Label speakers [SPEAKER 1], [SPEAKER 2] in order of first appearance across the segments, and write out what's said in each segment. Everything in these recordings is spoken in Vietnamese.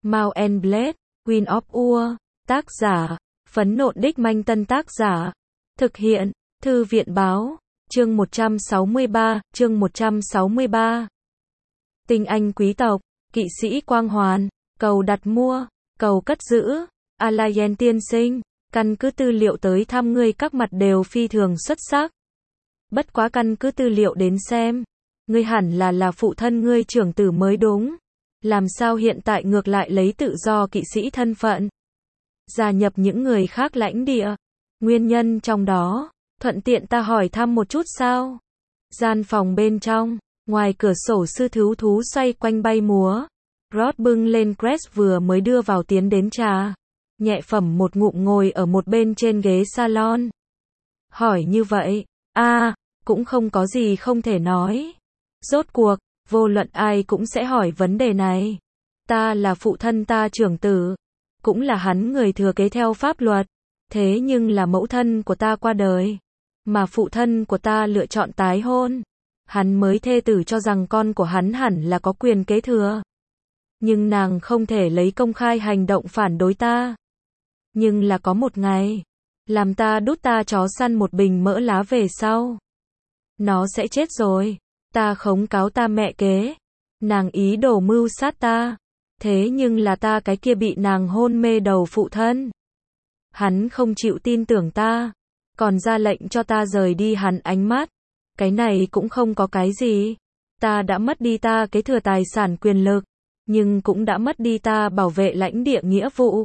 [SPEAKER 1] Mount and Blade, Queen of War, tác giả, Phấn Nộn Đích Manh Tân tác giả, thực hiện, Thư viện báo, chương 163, chương 163. Tinh anh quý tộc, kỵ sĩ quang hoàn, cầu đặt mua, cầu cất giữ, Alayen tiên sinh, căn cứ tư liệu tới thăm ngươi các mặt đều phi thường xuất sắc. Bất quá căn cứ tư liệu đến xem, ngươi hẳn là phụ thân ngươi trưởng tử mới đúng. Làm sao hiện tại ngược lại lấy tự do kỵ sĩ thân phận, gia nhập những người khác lãnh địa? Nguyên nhân trong đó, thuận tiện ta hỏi thăm một chút sao? Gian phòng bên trong, ngoài cửa sổ sư thú xoay quanh bay múa. Rod bưng lên Crest vừa mới đưa vào tiến đến trà. Nhẹ phẩm một ngụm ngồi ở một bên trên ghế salon. Hỏi như vậy, cũng không có gì không thể nói. Rốt cuộc, vô luận ai cũng sẽ hỏi vấn đề này. Ta là phụ thân ta trưởng tử, cũng là hắn người thừa kế theo pháp luật. Thế nhưng là mẫu thân của ta qua đời, mà phụ thân của ta lựa chọn tái hôn. Hắn mới thê tử cho rằng con của hắn hẳn là có quyền kế thừa. Nhưng nàng không thể lấy công khai hành động phản đối ta. Nhưng là có một ngày, làm ta đút ta chó săn một bình mỡ lá về sau. Nó sẽ chết rồi. Ta khống cáo ta mẹ kế. Nàng ý đồ mưu sát ta. Thế nhưng là ta cái kia bị nàng hôn mê đầu phụ thân. Hắn không chịu tin tưởng ta. Còn ra lệnh cho ta rời đi hắn ánh mắt. Cái này cũng không có cái gì. Ta đã mất đi ta kế thừa tài sản quyền lực. Nhưng cũng đã mất đi ta bảo vệ lãnh địa nghĩa vụ.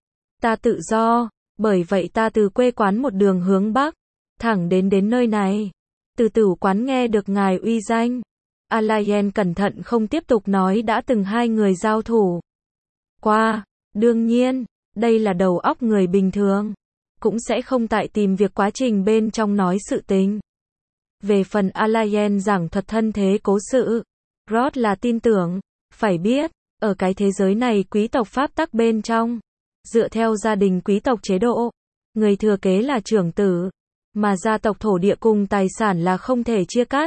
[SPEAKER 1] Ta tự do. Bởi vậy ta từ quê quán một đường hướng Bắc. Thẳng đến nơi này. Từ tử quán nghe được ngài uy danh. Alayen cẩn thận không tiếp tục nói đã từng hai người giao thủ qua. Đương nhiên, đây là đầu óc người bình thường. Cũng sẽ không tại tìm việc quá trình bên trong nói sự tình. Về phần Alayen giảng thuật thân thế cố sự, Rod là tin tưởng. Phải biết, ở cái thế giới này quý tộc pháp tắc bên trong, dựa theo gia đình quý tộc chế độ, người thừa kế là trưởng tử. Mà gia tộc thổ địa cùng tài sản là không thể chia cắt.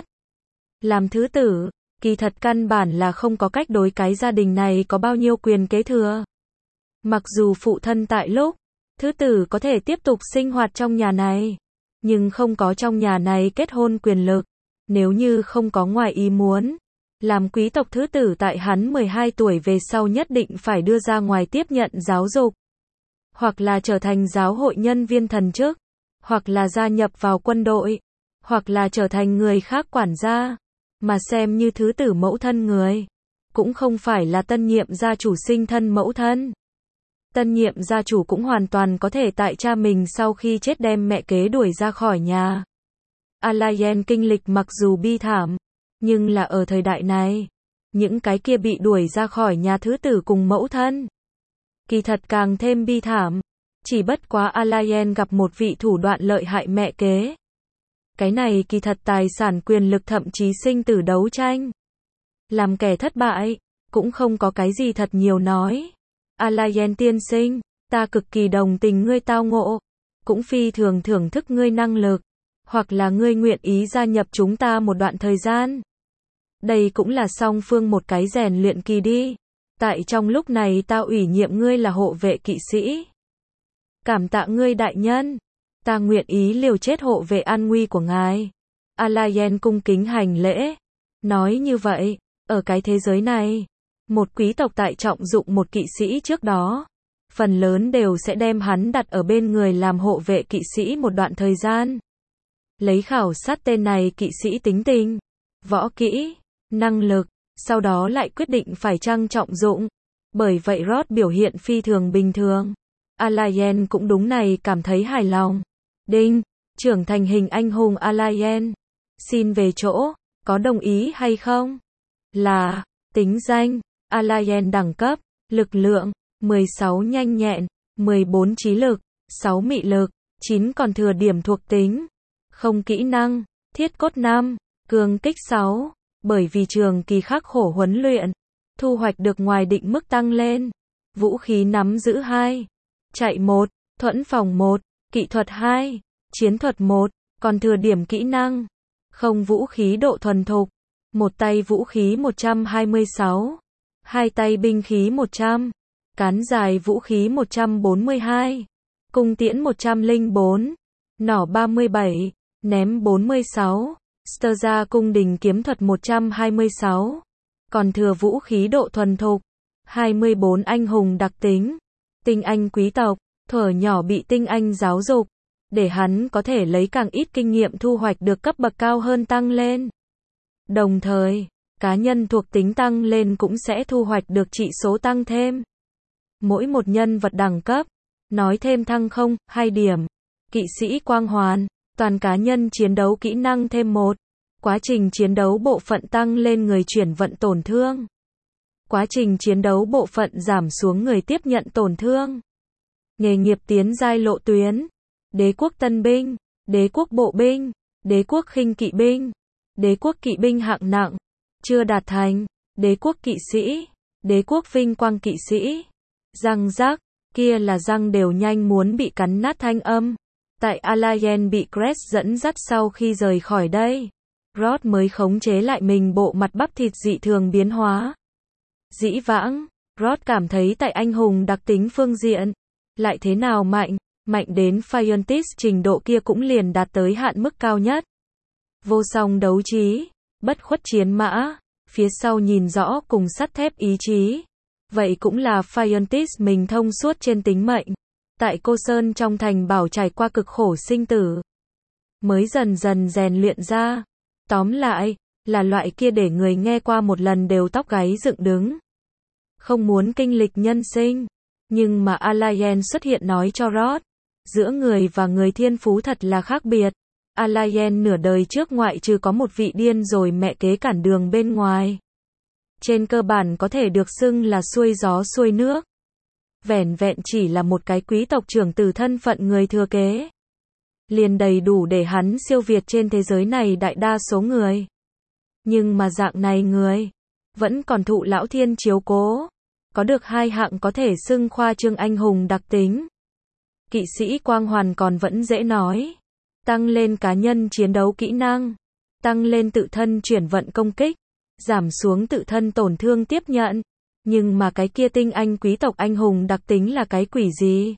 [SPEAKER 1] Làm thứ tử, kỳ thật căn bản là không có cách đối cái gia đình này có bao nhiêu quyền kế thừa. Mặc dù phụ thân tại lúc, thứ tử có thể tiếp tục sinh hoạt trong nhà này, nhưng không có trong nhà này kết hôn quyền lực. Nếu như không có ngoài ý muốn, làm quý tộc thứ tử tại hắn 12 tuổi về sau nhất định phải đưa ra ngoài tiếp nhận giáo dục. Hoặc là trở thành giáo hội nhân viên thần chức. Hoặc là gia nhập vào quân đội, hoặc là trở thành người khác quản gia, mà xem như thứ tử mẫu thân người, cũng không phải là tân nhiệm gia chủ sinh thân mẫu thân. Tân nhiệm gia chủ cũng hoàn toàn có thể tại cha mình sau khi chết đem mẹ kế đuổi ra khỏi nhà. Alayen kinh lịch mặc dù bi thảm, nhưng là ở thời đại này, những cái kia bị đuổi ra khỏi nhà thứ tử cùng mẫu thân, kỳ thật càng thêm bi thảm. Chỉ bất quá Alayen gặp một vị thủ đoạn lợi hại mẹ kế. Cái này kỳ thật tài sản quyền lực thậm chí sinh tử đấu tranh. Làm kẻ thất bại, cũng không có cái gì thật nhiều nói. Alayen tiên sinh, ta cực kỳ đồng tình ngươi tao ngộ. Cũng phi thường thưởng thức ngươi năng lực. Hoặc là ngươi nguyện ý gia nhập chúng ta một đoạn thời gian. Đây cũng là song phương một cái rèn luyện kỳ đi. Tại trong lúc này ta ủy nhiệm ngươi là hộ vệ kỵ sĩ. Cảm tạ ngươi đại nhân. Ta nguyện ý liều chết hộ vệ an nguy của ngài. Alayen cung kính hành lễ. Nói như vậy, ở cái thế giới này, một quý tộc tại trọng dụng một kỵ sĩ trước đó, phần lớn đều sẽ đem hắn đặt ở bên người làm hộ vệ kỵ sĩ một đoạn thời gian. Lấy khảo sát tên này kỵ sĩ tính tình, võ kỹ, năng lực, sau đó lại quyết định phải chăng trọng dụng. Bởi vậy Rod biểu hiện phi thường bình thường. Alayen cũng đúng này cảm thấy hài lòng. Đinh, trưởng thành hình anh hùng Alayen. Xin về chỗ, có đồng ý hay không? Là, tính danh, Alayen đẳng cấp, lực lượng, 16 nhanh nhẹn, 14 trí lực, 6 mị lực, 9 còn thừa điểm thuộc tính. Không kỹ năng, thiết cốt 5, cường kích 6. Bởi vì trường kỳ khắc khổ huấn luyện, thu hoạch được ngoài định mức tăng lên. Vũ khí nắm giữ 2. Chạy 1, thuẫn phòng 1, kỹ thuật 2, chiến thuật 1, còn thừa điểm kỹ năng. Không vũ khí độ thuần thục. Một tay vũ khí 126, hai tay binh khí 100, Cán dài vũ khí 142, cung tiễn 104, nỏ 37, ném 46, Sterza cung đình kiếm thuật 126, còn thừa vũ khí độ thuần thục, 24 anh hùng đặc tính, tinh anh quý tộc, thuở nhỏ bị tinh anh giáo dục, để hắn có thể lấy càng ít kinh nghiệm thu hoạch được cấp bậc cao hơn tăng lên. Đồng thời, cá nhân thuộc tính tăng lên cũng sẽ thu hoạch được trị số tăng thêm. Mỗi một nhân vật đẳng cấp, nói thêm thăng 2 điểm. Kỵ sĩ quang hoàn, toàn cá nhân chiến đấu kỹ năng thêm 1. Quá trình chiến đấu bộ phận tăng lên người chuyển vận tổn thương. Quá trình chiến đấu bộ phận giảm xuống người tiếp nhận tổn thương. Nghề nghiệp tiến giai lộ tuyến. Đế quốc tân binh, đế quốc bộ binh, đế quốc khinh kỵ binh, đế quốc kỵ binh hạng nặng, chưa đạt thành, đế quốc kỵ sĩ, đế quốc vinh quang kỵ sĩ. Răng rác, kia là răng đều nhanh muốn bị cắn nát thanh âm. Tại Alayen bị Crest dẫn dắt sau khi rời khỏi đây, Rod mới khống chế lại mình bộ mặt bắp thịt dị thường biến hóa. Dĩ vãng, Rod cảm thấy tại anh hùng đặc tính phương diện, lại thế nào mạnh đến Fientis trình độ kia cũng liền đạt tới hạn mức cao nhất. Vô song đấu trí, bất khuất chiến mã, phía sau nhìn rõ cùng sắt thép ý chí. Vậy cũng là Fientis mình thông suốt trên tính mệnh. Tại Cô Sơn trong thành bảo trải qua cực khổ sinh tử, mới dần dần rèn luyện ra. Tóm lại, là loại kia để người nghe qua một lần đều tóc gáy dựng đứng. Không muốn kinh lịch nhân sinh, nhưng mà Alayen xuất hiện nói cho Rod, giữa người và người thiên phú thật là khác biệt. Alayen nửa đời trước ngoại trừ có một vị điên rồi mẹ kế cản đường bên ngoài, trên cơ bản có thể được xưng là xuôi gió xuôi nước. Vẻn vẹn chỉ là một cái quý tộc trưởng từ thân phận người thừa kế, liền đầy đủ để hắn siêu việt trên thế giới này đại đa số người. Nhưng mà dạng này người, vẫn còn thụ lão thiên chiếu cố, có được 2 hạng có thể xưng khoa trương anh hùng đặc tính. Kỵ sĩ quang hoàn còn vẫn dễ nói, tăng lên cá nhân chiến đấu kỹ năng, tăng lên tự thân chuyển vận công kích, giảm xuống tự thân tổn thương tiếp nhận. Nhưng mà cái kia tinh anh quý tộc anh hùng đặc tính là cái quỷ gì?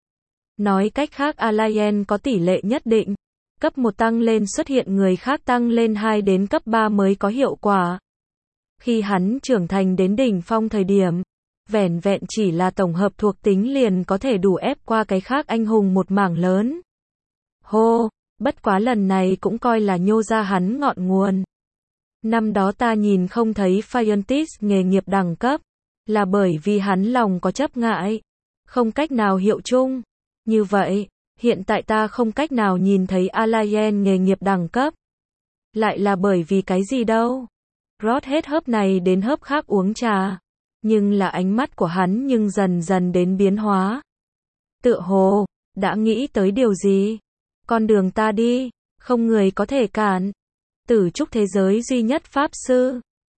[SPEAKER 1] Nói cách khác Alayen có tỷ lệ nhất định, cấp 1 tăng lên xuất hiện người khác tăng lên 2 đến cấp 3 mới có hiệu quả. Khi hắn trưởng thành đến đỉnh phong thời điểm, vẻn vẹn chỉ là tổng hợp thuộc tính liền có thể đủ ép qua cái khác anh hùng một mảng lớn. Hô, bất quá lần này cũng coi là nhô ra hắn ngọn nguồn. Năm đó ta nhìn không thấy Fientis nghề nghiệp đẳng cấp, là bởi vì hắn lòng có chấp ngại, không cách nào hiệu chung. Như vậy, hiện tại ta không cách nào nhìn thấy Alayen nghề nghiệp đẳng cấp, lại là bởi vì cái gì đâu. Rod hết hớp này đến hớp khác uống trà, nhưng là ánh mắt của hắn nhưng dần dần đến biến hóa. Tựa hồ, đã nghĩ tới điều gì? Con đường ta đi, không người có thể cản. Tử trúc thế giới duy nhất pháp sư,